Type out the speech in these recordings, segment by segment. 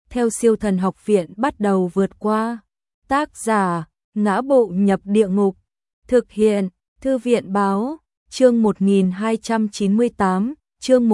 theo Siêu Thần Học Viện bắt đầu vượt qua. Tác giả: Ngã Bộ Nhập Địa Ngục. Thực hiện: Thư viện báo. Chương 1298, chương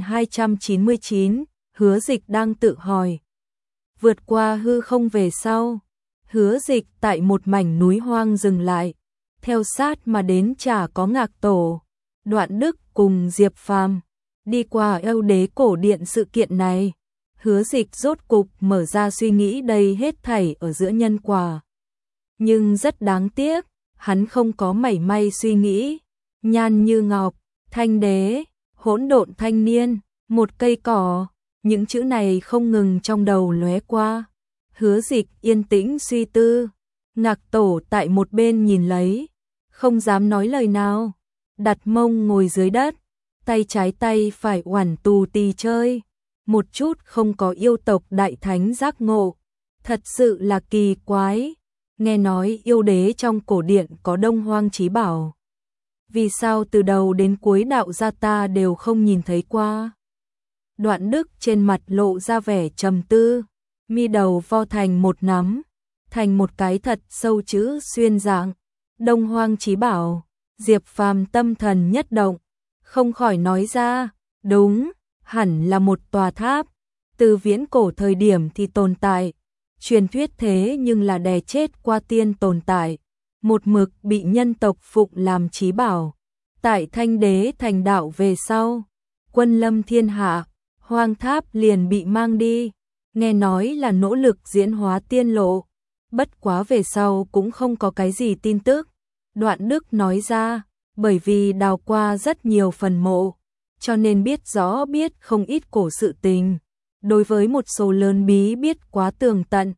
1299, Hứa Dịch đang tự hỏi. Vượt qua hư không về sau, Hứa Dịch tại một mảnh núi hoang dừng lại, theo sát mà đến chả có Ngạc Tổ, Đoạn Đức cùng Diệp Phàm. Đi qua Âu Đế cổ điện sự kiện này, Hứa Dịch rốt cục mở ra suy nghĩ đây hết thảy ở giữa nhân quả. Nhưng rất đáng tiếc, hắn không có mảy may suy nghĩ. Nhan như ngọc, thanh đế, hỗn độn thanh niên, một cây cỏ, những chữ này không ngừng trong đầu lóe qua. Hứa Dịch yên tĩnh suy tư. Ngạc Tổ tại một bên nhìn lấy, không dám nói lời nào, đặt mông ngồi dưới đất, tay trái tay phải oản tù tì chơi, một chút không có yêu tộc đại thánh giác ngộ, thật sự là kỳ quái. Nghe nói yêu đế trong cổ điện có Đông Hoang Chí Bảo, vì sao từ đầu đến cuối đạo gia ta đều không nhìn thấy qua? Đoạn Đức trên mặt lộ ra vẻ trầm tư, mi đầu vo thành một nắm, thành một cái thật sâu chữ xuyên dạng. Đông Hoang Chí Bảo. Diệp Phàm tâm thần nhất động, không khỏi nói ra, đúng, hẳn là một tòa tháp, từ viễn cổ thời điểm thì tồn tại, truyền thuyết thế nhưng là đè chết qua tiên tồn tại, một mực bị nhân tộc phụng làm chí bảo. Tại Thanh Đế thành đạo về sau, quân lâm thiên hạ, hoang tháp liền bị mang đi, nghe nói là nỗ lực diễn hóa tiên lộ, bất quá về sau cũng không có cái gì tin tức. Đoạn Đức nói ra, bởi vì đào qua rất nhiều phần mộ, cho nên biết rõ biết không ít cổ sự tình, đối với một số lớn bí biết quá tường tận.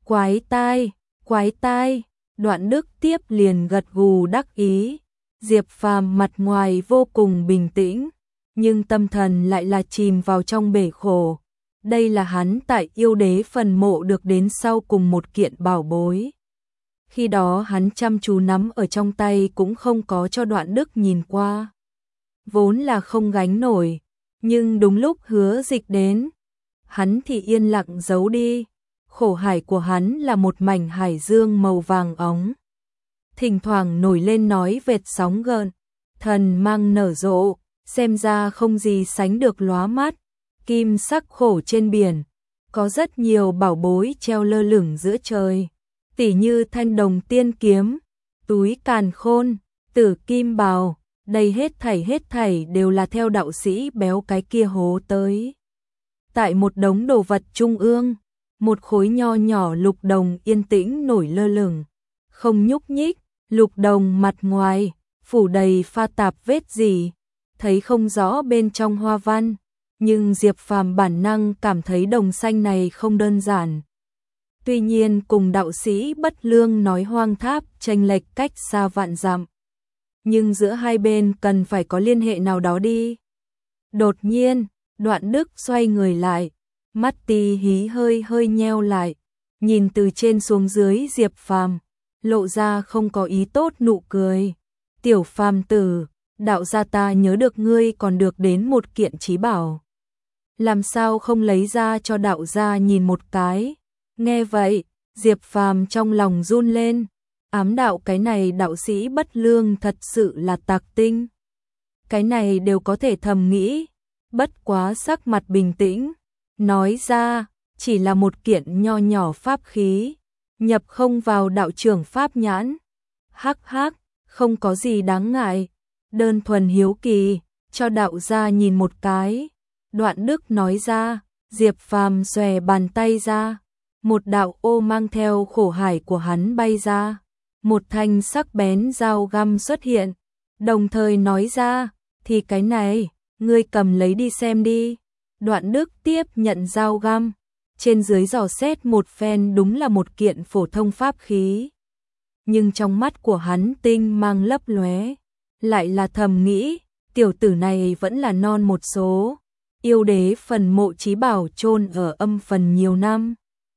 Quái tai, Đoạn Đức tiếp liền gật gù đắc ý. Diệp Phàm mặt ngoài vô cùng bình tĩnh, nhưng tâm thần lại là chìm vào trong bể khổ. Đây là hắn tại yêu đế phần mộ được đến sau cùng một kiện bảo bối. Khi đó hắn chăm chú nắm ở trong tay cũng không có cho Đoạn Đức nhìn qua. Vốn là không gánh nổi, nhưng đúng lúc Hứa Dịch đến, hắn thì yên lặng giấu đi. Khổ hải của hắn là một mảnh hải dương màu vàng óng, thỉnh thoảng nổi lên nói vệt sóng gợn, thần mang nở rộ, xem ra không gì sánh được lóa mắt. Kim sắc khổ trên biển, có rất nhiều bảo bối treo lơ lửng giữa trời, tỉ như thanh đồng tiên kiếm, túi càn khôn, tử kim bào, đây hết thảy đều là theo đạo sĩ béo cái kia hố tới. Tại một đống đồ vật trung ương, một khối nho nhỏ lục đồng yên tĩnh nổi lơ lửng, không nhúc nhích. Lục đồng mặt ngoài phủ đầy pha tạp vết gì, thấy không rõ bên trong hoa văn, nhưng Diệp Phàm bản năng cảm thấy đồng xanh này không đơn giản. Tuy nhiên cùng đạo sĩ Bất Lương nói hoang tháp chênh lệch cách xa vạn dặm, nhưng giữa hai bên cần phải có liên hệ nào đó đi. Đột nhiên, Đoạn Đức xoay người lại, mắt tí hí hơi nheo lại, nhìn từ trên xuống dưới Diệp Phàm, lộ ra không có ý tốt nụ cười. Tiểu Phàm tử, đạo gia ta nhớ được ngươi còn được đến một kiện chí bảo, làm sao không lấy ra cho đạo gia nhìn một cái? Nghe vậy, Diệp Phàm trong lòng run lên, ám đạo cái này đạo sĩ Bất Lương thật sự là tạc tinh. Cái này đều có thể thầm nghĩ, bất quá sắc mặt bình tĩnh, nói ra, chỉ là một kiện nho nhỏ pháp khí, nhập không vào đạo trưởng pháp nhãn. Hắc, không có gì đáng ngại, đơn thuần hiếu kỳ, cho đạo gia nhìn một cái. Đoạn Đức nói ra. Diệp Phàm xòe bàn tay ra, một đạo ô mang theo khổ hải của hắn bay ra, một thanh sắc bén dao găm xuất hiện, đồng thời nói ra, thì cái này, ngươi cầm lấy đi xem đi. Đoạn Đức tiếp nhận dao găm, trên dưới dò xét một phen, đúng là một kiện phổ thông pháp khí. Nhưng trong mắt của hắn tinh mang lấp lóe, lại là thầm nghĩ, tiểu tử này vẫn là non một số. Yêu đế phần mộ chí bảo chôn ở âm phần nhiều năm,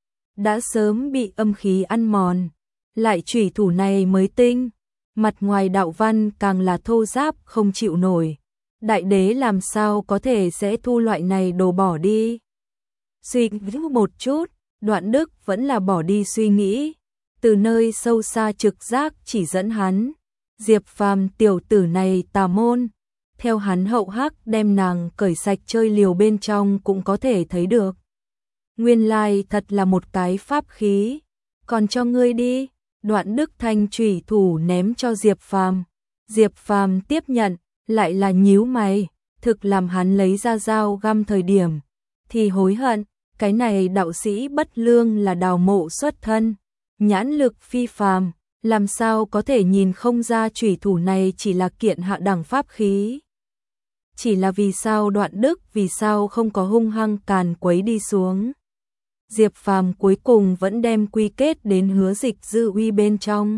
đã sớm bị âm khí ăn mòn, lại chủy thủ này mới tinh, mặt ngoài đạo văn càng là thô ráp không chịu nổi. Đại đế làm sao có thể sẽ thu loại này đồ bỏ đi? Suy nghĩ một chút, Đoạn Đức vẫn là bỏ đi suy nghĩ. Từ nơi sâu xa trực giác chỉ dẫn hắn. Diệp Phàm tiểu tử này tà môn. Theo hắn hậu hắc đem nàng cởi sạch chơi liều bên trong cũng có thể thấy được. Nguyên lai thật là một cái pháp khí. Còn cho ngươi đi. Đoạn Đức thanh chủy thủ ném cho Diệp Phàm. Diệp Phàm tiếp nhận, lại là nhíu mày, thực làm hắn lấy ra dao găm thời điểm thì hối hận, cái này đạo sĩ bất lương là Đào Mộ xuất thân, nhãn lực phi phàm, làm sao có thể nhìn không ra chủy thủ này chỉ là kiện hạ đẳng pháp khí. Chỉ là vì sao Đoạn Đức vì sao không có hung hăng càn quấy đi xuống. Diệp Phàm cuối cùng vẫn đem quy kết đến Hứa Dịch dư uy bên trong.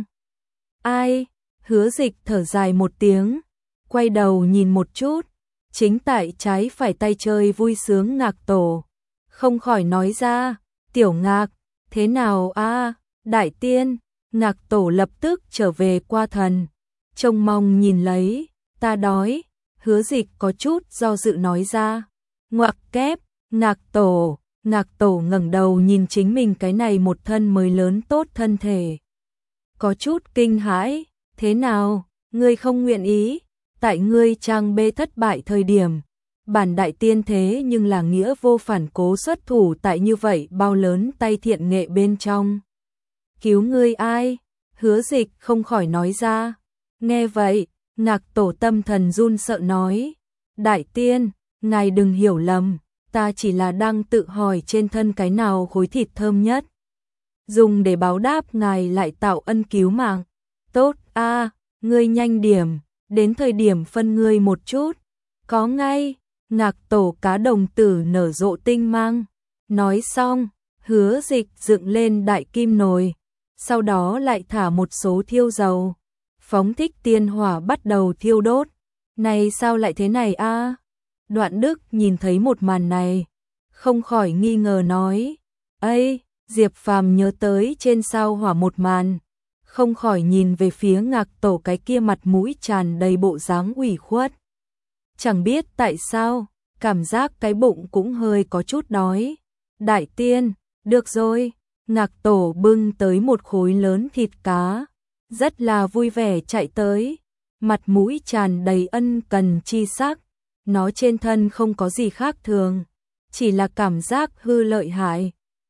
Ai? Hứa Dịch thở dài một tiếng, quay đầu nhìn một chút, chính tại trái phải tay chơi vui sướng Ngạc Tổ, không khỏi nói ra, tiểu Ngạc, thế nào a, đại tiên. Ngạc Tổ lập tức trở về qua thần, trông mong nhìn lấy, ta đói. Hứa Dịch có chút do dự nói ra, ngoặc kép. Ngạc Tổ ngẩng đầu nhìn chính mình cái này một thân mới lớn tốt thân thể, có chút kinh hãi, thế nào, ngươi không nguyện ý, tại ngươi trang bê thất bại thời điểm, bản đại tiên thế nhưng là nghĩa vô phản cố xuất thủ tại như vậy bao lớn tay thiện nghệ bên trong. Cứu ngươi ai? Hứa Dịch không khỏi nói ra. Nghe vậy, Ngạc Tổ tâm thần run sợ nói, đại tiên, ngài đừng hiểu lầm, ta chỉ là đang tự hỏi trên thân cái nào khối thịt thơm nhất, dùng để báo đáp ngài lại tạo ân cứu mạng. Tốt a, ngươi nhanh điểm, đến thời điểm phân ngươi một chút. Có ngay. Ngạc Tổ cá đồng tử nở rộ tinh mang. Nói xong, Hứa Dịch dựng lên đại kim nồi, sau đó lại thả một số thiêu dầu, phóng thích tiên hỏa bắt đầu thiêu đốt. Này sao lại thế này a? Đoạn Đức nhìn thấy một màn này, không khỏi nghi ngờ nói, "Ây!" Diệp Phàm nhớ tới trên sao hỏa một màn, không khỏi nhìn về phía Ngạc Tổ cái kia mặt mũi tràn đầy bộ dáng ủy khuất. Chẳng biết tại sao, cảm giác cái bụng cũng hơi có chút đói. Đại tiên, được rồi. Ngạc Tổ bưng tới một khối lớn thịt cá, rất là vui vẻ chạy tới, mặt mũi tràn đầy ân cần chi sắc. Nó trên thân không có gì khác thường, chỉ là cảm giác hư lợi hại.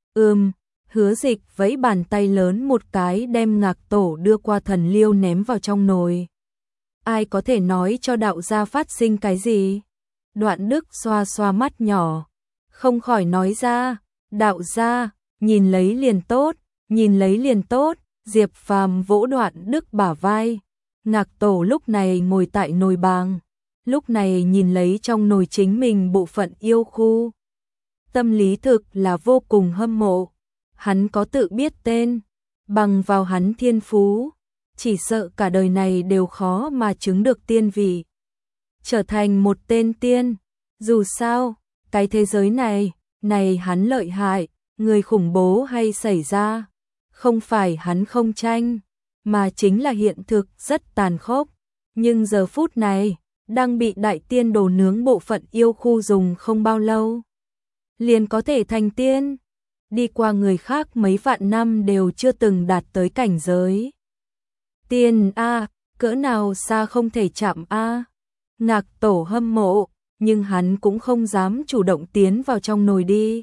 Hứa Dịch vẫy bàn tay lớn một cái đem Ngạc Tổ đưa qua thần liêu ném vào trong nồi. Ai có thể nói cho đạo gia phát sinh cái gì? Đoạn Đức xoa xoa mắt nhỏ, không khỏi nói ra, đạo gia, nhìn lấy liền tốt, nhìn lấy liền tốt. Diệp Phàm vỗ Đoạn Đức bả vai. Ngạc Tổ lúc này ngồi tại nồi bàng, lúc này nhìn lấy trong nồi chính mình bộ phận yêu khu. Tâm lý thực là vô cùng hâm mộ. Hắn có tự biết tên, bằng vào hắn thiên phú, chỉ sợ cả đời này đều khó mà chứng được tiên vị, trở thành một tên tiên. Dù sao, cái thế giới này hắn lợi hại, người khủng bố hay xảy ra, không phải hắn không tranh, mà chính là hiện thực rất tàn khốc. Nhưng giờ phút này, đang bị đại tiên đồ nướng bộ phận yêu khu dùng không bao lâu, liền có thể thành tiên. Đi qua người khác mấy vạn năm đều chưa từng đạt tới cảnh giới tiên a, cỡ nào xa không thể chạm a. Ngạc Tổ hâm mộ, nhưng hắn cũng không dám chủ động tiến vào trong nồi đi.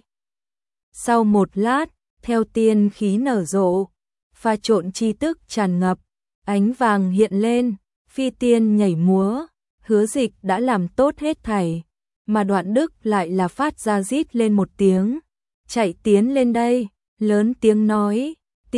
Sau một lát, theo tiên khí nở rộ, pha trộn chi tức tràn ngập, ánh vàng hiện lên, phi tiên nhảy múa. Hứa Dịch đã làm tốt hết thảy, mà Đoạn Đức lại là phát ra rít lên một tiếng, chạy tiến lên đây, lớn tiếng nói,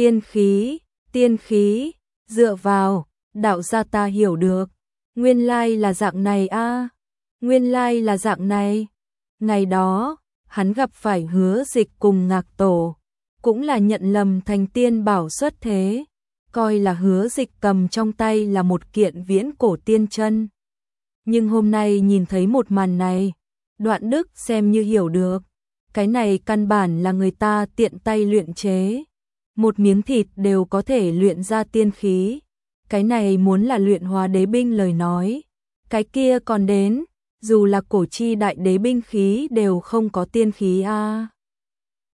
tiên khí, dựa vào, đạo gia ta hiểu được, nguyên lai là dạng này a, nguyên lai là dạng này. Ngày đó, hắn gặp phải Hứa Dịch cùng Ngạc Tổ, cũng là nhận lầm thành tiên bảo xuất thế, coi là Hứa Dịch cầm trong tay là một kiện viễn cổ tiên chân. Nhưng hôm nay nhìn thấy một màn này, Đoạn Đức xem như hiểu được, cái này căn bản là người ta tiện tay luyện chế, một miếng thịt đều có thể luyện ra tiên khí. Cái này muốn là luyện hóa đế binh lời nói, cái kia còn đến, dù là cổ chi đại đế binh khí đều không có tiên khí a.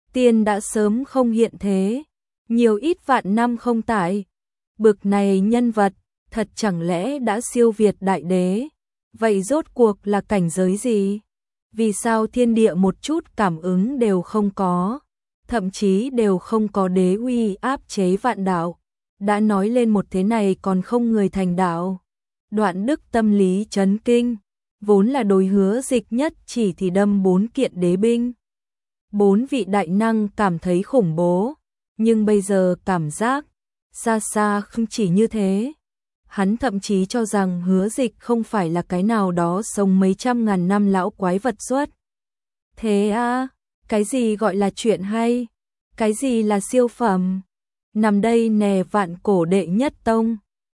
tiên đã sớm không hiện thế, nhiều ít vạn năm không tại. Bực này nhân vật, thật chẳng lẽ đã siêu việt đại đế? Vậy rốt cuộc là cảnh giới gì? Vì sao thiên địa một chút cảm ứng đều không có, thậm chí đều không có đế uy áp chế vạn đạo? Đã nói lên một thế này còn không người thành đạo. Đoạn Đức tâm lý chấn kinh, vốn là đối Hứa Dịch nhất chỉ thì đâm 4 kiện đế binh. 4 vị đại năng cảm thấy khủng bố, nhưng bây giờ cảm giác xa xa không chỉ như thế. Hắn thậm chí cho rằng Hứa Dịch không phải là cái nào đó sống mấy trăm ngàn năm lão quái vật xuất. Thế à, cái gì gọi là chuyện hay? Cái gì là siêu phẩm? Nằm đây nè vạn cổ đệ nhất tông.